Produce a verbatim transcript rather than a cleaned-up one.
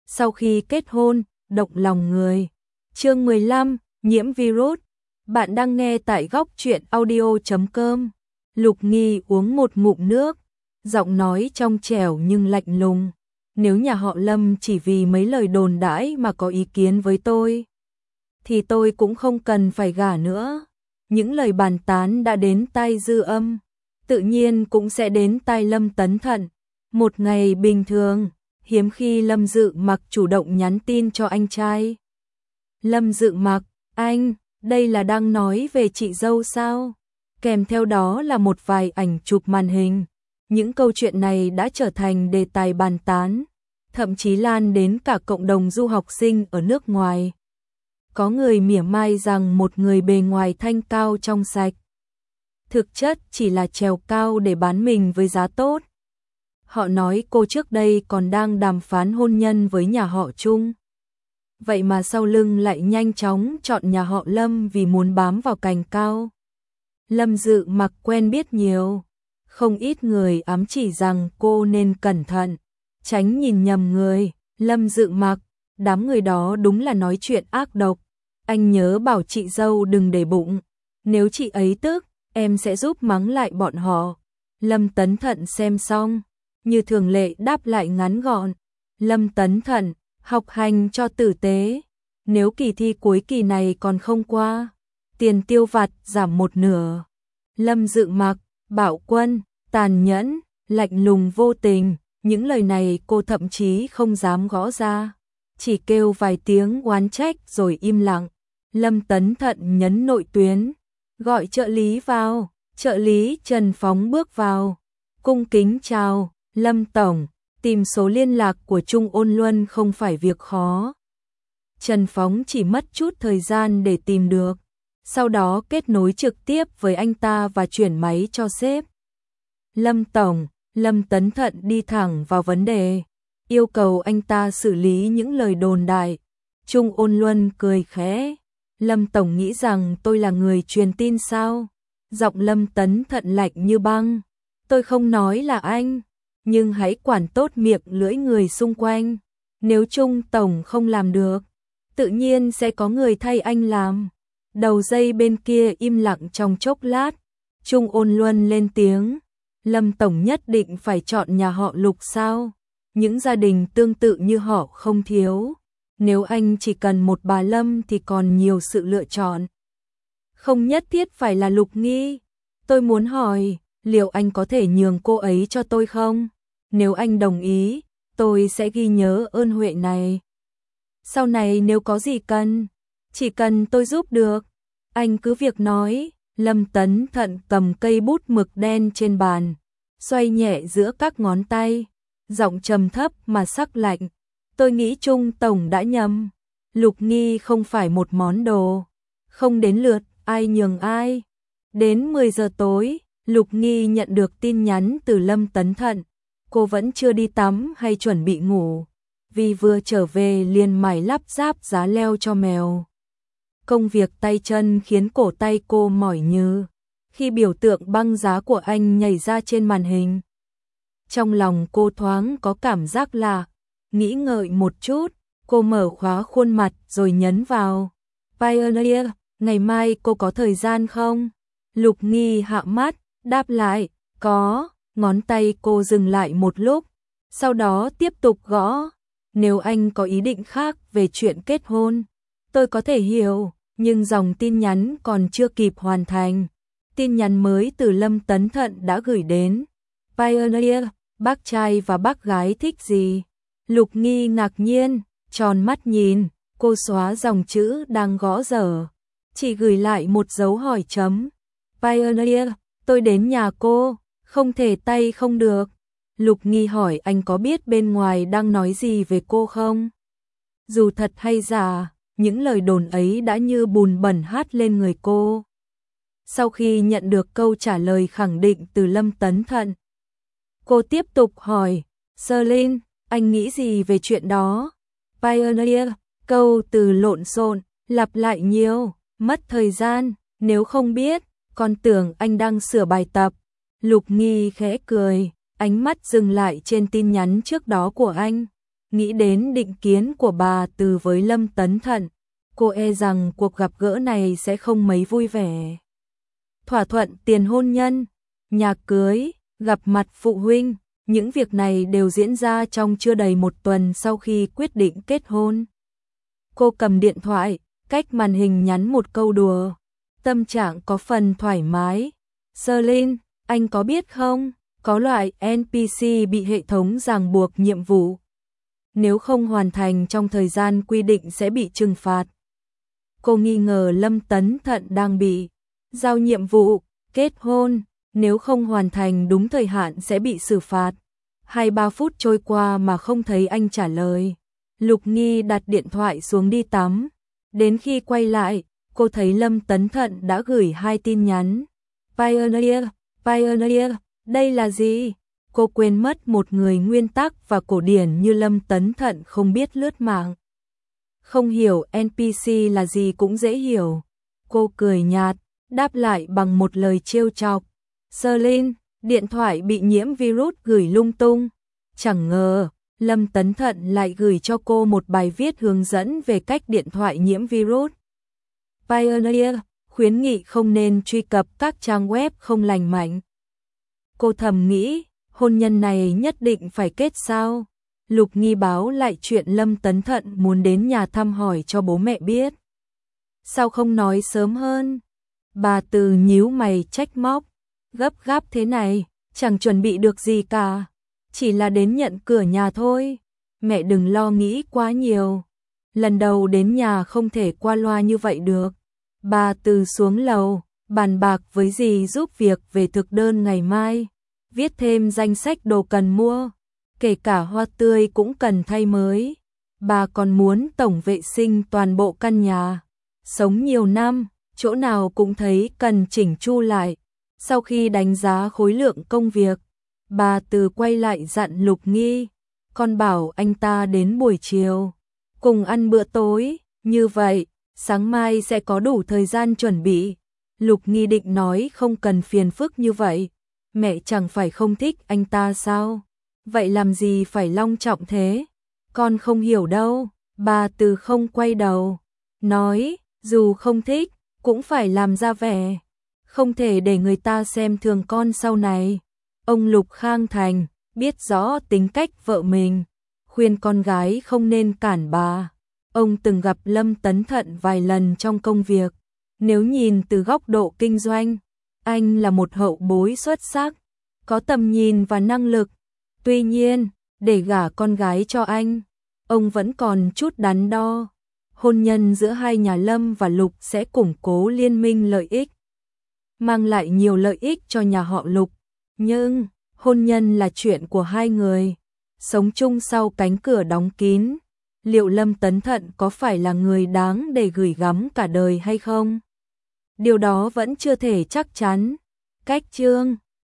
sau khi kết hôn, động lòng người. Chương mười lăm, nhiễm virus. Bạn đang nghe tại góc truyện audio chấm com. Lục Nghi uống một ngụm nước, giọng nói trong trẻo nhưng lạnh lùng. Nếu nhà họ Lâm chỉ vì mấy lời đồn đãi mà có ý kiến với tôi, thì tôi cũng không cần phải gả nữa. Những lời bàn tán đã đến tai Dư Âm, tự nhiên cũng sẽ đến tai Lâm Tấn Thận. Một ngày bình thường, hiếm khi Lâm Dự Mặc chủ động nhắn tin cho anh trai. Lâm Dự Mặc, anh, đây là đang nói về chị dâu sao? Kèm theo đó là một vài ảnh chụp màn hình. Những câu chuyện này đã trở thành đề tài bàn tán, thậm chí lan đến cả cộng đồng du học sinh ở nước ngoài. Có người mỉa mai rằng một người bề ngoài thanh cao trong sạch, thực chất chỉ là trèo cao để bán mình với giá tốt. Họ nói cô trước đây còn đang đàm phán hôn nhân với nhà họ Trung. Vậy mà sau lưng lại nhanh chóng chọn nhà họ Lâm vì muốn bám vào cành cao. Lâm Dự Mặc quen biết nhiều, không ít người ám chỉ rằng cô nên cẩn thận, tránh nhìn nhầm người. Lâm Dự Mặc, đám người đó đúng là nói chuyện ác độc. Anh nhớ bảo chị dâu đừng để bụng, nếu chị ấy tức, em sẽ giúp mắng lại bọn họ. Lâm Tấn Thận xem xong, như thường lệ đáp lại ngắn gọn. Lâm Tấn Thận, học hành cho tử tế, nếu kỳ thi cuối kỳ này còn không qua, tiền tiêu vặt giảm một nửa. Lâm Dự Mặc, bạo quân, tàn nhẫn, lạnh lùng vô tình, những lời này cô thậm chí không dám gõ ra, chỉ kêu vài tiếng oán trách rồi im lặng. Lâm Tấn Thận nhấn nội tuyến, gọi trợ lý vào. Trợ lý Trần Phóng bước vào, cung kính chào, Lâm Tổng, tìm số liên lạc của Trung Ôn Luân không phải việc khó. Trần Phóng chỉ mất chút thời gian để tìm được, sau đó kết nối trực tiếp với anh ta và chuyển máy cho sếp. Lâm Tổng, Lâm Tấn Thận đi thẳng vào vấn đề, yêu cầu anh ta xử lý những lời đồn đại. Trung Ôn Luân cười khẽ, Lâm Tổng nghĩ rằng tôi là người truyền tin sao? Giọng Lâm Tấn Thận lạnh như băng, tôi không nói là anh, nhưng hãy quản tốt miệng lưỡi người xung quanh. Nếu Trung Tổng không làm được, tự nhiên sẽ có người thay anh làm. Đầu dây bên kia im lặng trong chốc lát, Trung Ôn Luân lên tiếng, Lâm Tổng nhất định phải chọn nhà họ Lục sao? Những gia đình tương tự như họ không thiếu. Nếu anh chỉ cần một bà Lâm thì còn nhiều sự lựa chọn. Không nhất thiết phải là Lục Nghi. Tôi muốn hỏi, liệu anh có thể nhường cô ấy cho tôi không? Nếu anh đồng ý, tôi sẽ ghi nhớ ơn huệ này. Sau này nếu có gì cần, chỉ cần tôi giúp được, anh cứ việc nói. Lâm Tấn Thận cầm cây bút mực đen trên bàn, xoay nhẹ giữa các ngón tay, giọng trầm thấp mà sắc lạnh. Tôi nghĩ Trung Tổng đã nhầm. Lục Nghi không phải một món đồ. Không đến lượt ai nhường ai. Đến mười giờ tối, Lục Nghi nhận được tin nhắn từ Lâm Tấn Thận. Cô vẫn chưa đi tắm hay chuẩn bị ngủ, vì vừa trở về liền mải lắp ráp giá leo cho mèo. Công việc tay chân khiến cổ tay cô mỏi nhừ khi biểu tượng băng giá của anh nhảy ra trên màn hình. Trong lòng cô thoáng có cảm giác lạ, nghĩ ngợi một chút, cô mở khóa khuôn mặt rồi nhấn vào. Pioneer, ngày mai cô có thời gian không? Lục Nghi hạ mắt, đáp lại, có. Ngón tay cô dừng lại một lúc, sau đó tiếp tục gõ. Nếu anh có ý định khác về chuyện kết hôn, tôi có thể hiểu, nhưng dòng tin nhắn còn chưa kịp hoàn thành. Tin nhắn mới từ Lâm Tấn Thận đã gửi đến. Pioneer, bác trai và bác gái thích gì? Lục Nghi ngạc nhiên, tròn mắt nhìn, cô xóa dòng chữ đang gõ dở, chỉ gửi lại một dấu hỏi chấm. Pioneer, tôi đến nhà cô, không thể tay không được. Lục Nghi hỏi anh có biết bên ngoài đang nói gì về cô không? Dù thật hay giả, những lời đồn ấy đã như bùn bẩn hát lên người cô. Sau khi nhận được câu trả lời khẳng định từ Lâm Tấn Thận, cô tiếp tục hỏi, Serlin, anh nghĩ gì về chuyện đó? Pioneer, câu từ lộn xộn, lặp lại nhiều, mất thời gian, nếu không biết, còn tưởng anh đang sửa bài tập. Lục Nghi khẽ cười, ánh mắt dừng lại trên tin nhắn trước đó của anh. nghĩ đến định kiến của bà Từ với Lâm Tấn Thận, cô e rằng cuộc gặp gỡ này sẽ không mấy vui vẻ. Thỏa thuận tiền hôn nhân, nhà cưới, gặp mặt phụ huynh, những việc này đều diễn ra trong chưa đầy một tuần sau khi quyết định kết hôn. Cô cầm điện thoại, cách màn hình nhắn một câu đùa, tâm trạng có phần thoải mái. Serlin, anh có biết không, có loại en pê xê bị hệ thống ràng buộc nhiệm vụ. Nếu không hoàn thành trong thời gian quy định sẽ bị trừng phạt. Cô nghi ngờ Lâm Tấn Thận đang bị giao nhiệm vụ, kết hôn, nếu không hoàn thành đúng thời hạn sẽ bị xử phạt. Hai ba phút trôi qua mà không thấy anh trả lời. Lục Nghi đặt điện thoại xuống đi tắm. Đến khi quay lại, cô thấy Lâm Tấn Thận đã gửi hai tin nhắn. Pioneer, Pioneer, đây là gì? Cô quên mất một người nguyên tắc và cổ điển như Lâm Tấn Thận không biết lướt mạng. Không hiểu en pê xê là gì cũng dễ hiểu. Cô cười nhạt, đáp lại bằng một lời trêu chọc. Serlin, điện thoại bị nhiễm virus gửi lung tung. Chẳng ngờ, Lâm Tấn Thận lại gửi cho cô một bài viết hướng dẫn về cách điện thoại nhiễm virus. Pioneer, khuyến nghị không nên truy cập các trang web không lành mạnh. Cô thầm nghĩ, hôn nhân này nhất định phải kết sao? Lục Nghi báo lại chuyện Lâm Tấn Thận muốn đến nhà thăm hỏi cho bố mẹ biết. Sao không nói sớm hơn? Bà Từ nhíu mày trách móc. Gấp gáp thế này, chẳng chuẩn bị được gì cả. Chỉ là đến nhận cửa nhà thôi. Mẹ đừng lo nghĩ quá nhiều. Lần đầu đến nhà không thể qua loa như vậy được. Bà Từ xuống lầu, bàn bạc với dì giúp việc về thực đơn ngày mai. Viết thêm danh sách đồ cần mua. Kể cả hoa tươi cũng cần thay mới. Bà còn muốn tổng vệ sinh toàn bộ căn nhà. Sống nhiều năm, chỗ nào cũng thấy cần chỉnh chu lại. Sau khi đánh giá khối lượng công việc, bà Từ quay lại dặn Lục Nghi. Con bảo anh ta đến buổi chiều, cùng ăn bữa tối. Như vậy, sáng mai sẽ có đủ thời gian chuẩn bị. Lục Nghi định nói không cần phiền phức như vậy. Mẹ chẳng phải không thích anh ta sao? Vậy làm gì phải long trọng thế? Con không hiểu đâu. Bà Từ không quay đầu. Nói, dù không thích, cũng phải làm ra vẻ. Không thể để người ta xem thường con sau này. Ông Lục Khang Thành, biết rõ tính cách vợ mình. Khuyên con gái không nên cản bà. Ông từng gặp Lâm Tấn Thận vài lần trong công việc. Nếu nhìn từ góc độ kinh doanh, anh là một hậu bối xuất sắc, có tầm nhìn và năng lực. Tuy nhiên, để gả con gái cho anh, ông vẫn còn chút đắn đo. Hôn nhân giữa hai nhà Lâm và Lục sẽ củng cố liên minh lợi ích, mang lại nhiều lợi ích cho nhà họ Lục. Nhưng, hôn nhân là chuyện của hai người, sống chung sau cánh cửa đóng kín. Liệu Lâm Tấn Thận có phải là người đáng để gửi gắm cả đời hay không? Điều đó vẫn chưa thể chắc chắn. Cách chương